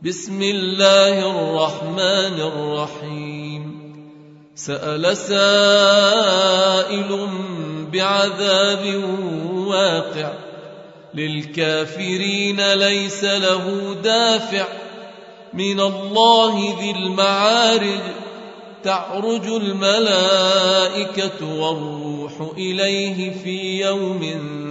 بسم الله الرحمن الرحيم. سأل سائل بعذاب واقع للكافرين ليس له دافع من الله ذي المعارج تعرج الملائكة والروح إليه في يوم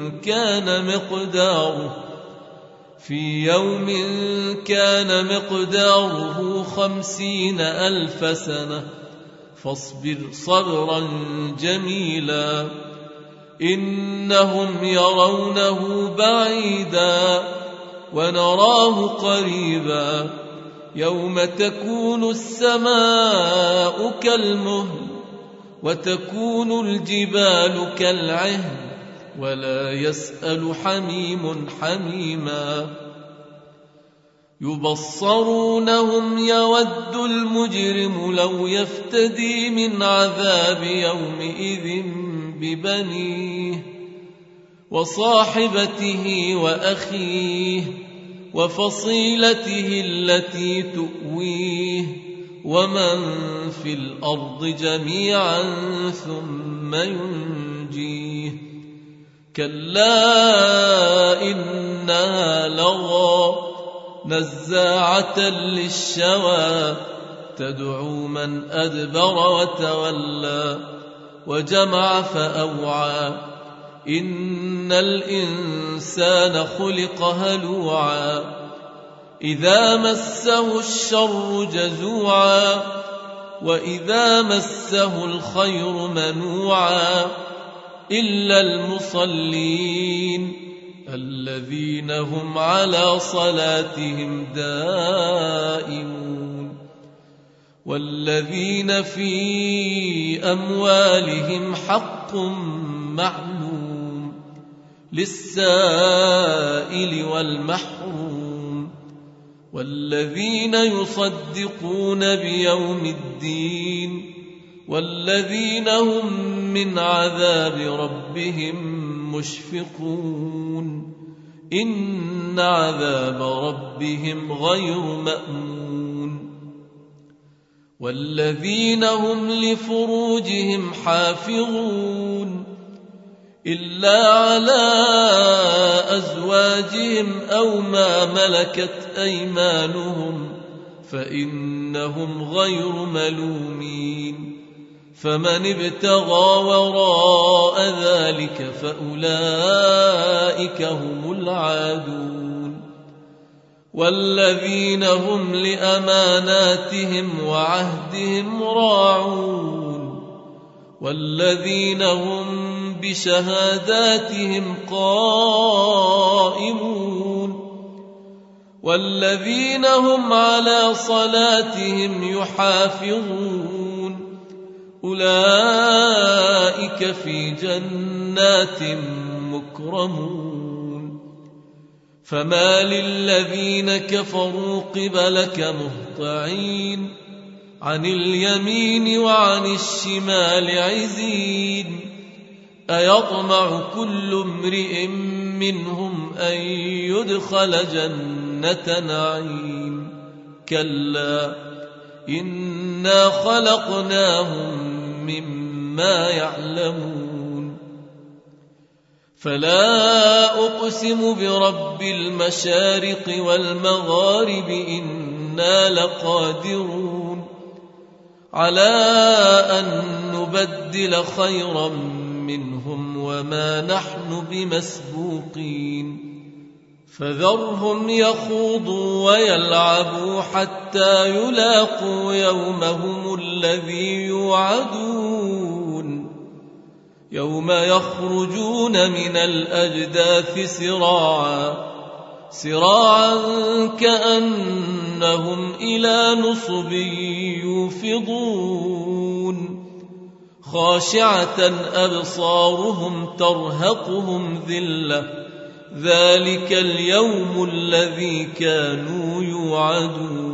كان مقداره 50,000 سنة فاصبر صبرا جميلا إنهم يرونه بعيدا ونراه قريبا يوم تكون السماء كالمهل وتكون الجبال كالعهن ولا يسأل حميم حميما يبصرونهم يود المجرم لو يفتدي من عذاب يومئذ ببنيه وصاحبته وأخيه وفصيلته التي تؤويه ومن في الأرض جميعا ثم ينجيه كلا إنها لظى نزاعة للشوى تدعو من أدبر وتولى وجمع فأوعى إن الإنسان خلق هلوعا إذا مسه الشر جزوعا وإذا مسه الخير منوعا إلا المصلين الذين هم على صلاتهم دائمون والذين في أموالهم حق معلوم للسائل والمحروم والذين يصدقون بيوم الدين والذين هم من عذاب ربهم مشفقون إن عذاب ربهم غير مأمون والذين هم لفروجهم حافظون إلا على أزواجهم أو ما ملكت أيمانهم فإنهم غير ملومين فمن ابتغى وراء ذلك فأولئك هم العادون والذين هم لأماناتهم وعهدهم راعون والذين هم بشهاداتهم قائمون والذين هم على صلاتهم يحافظون أولئك في جنات مكرمون فما للذين كفروا قبلك مهطعين عن اليمين وعن الشمال عزين أيطمع كل امرئ منهم أن يدخل جنة نعيم كلا إنا خلقناهم مما يعلمون فلا أقسم برب المشارق والمغارب إنا لقادرون على أن نبدل خيرا منهم وما نحن بمسبوقين فذرهم يخوضوا ويلعبوا حتى يلاقوا يومهم الذي يوعدون يوم يخرجون من الأجداث سراعا كأنهم إلى نصب يوفضون خاشعة أبصارهم ترهقهم ذلة ذلك اليوم الذي كانوا يوعدون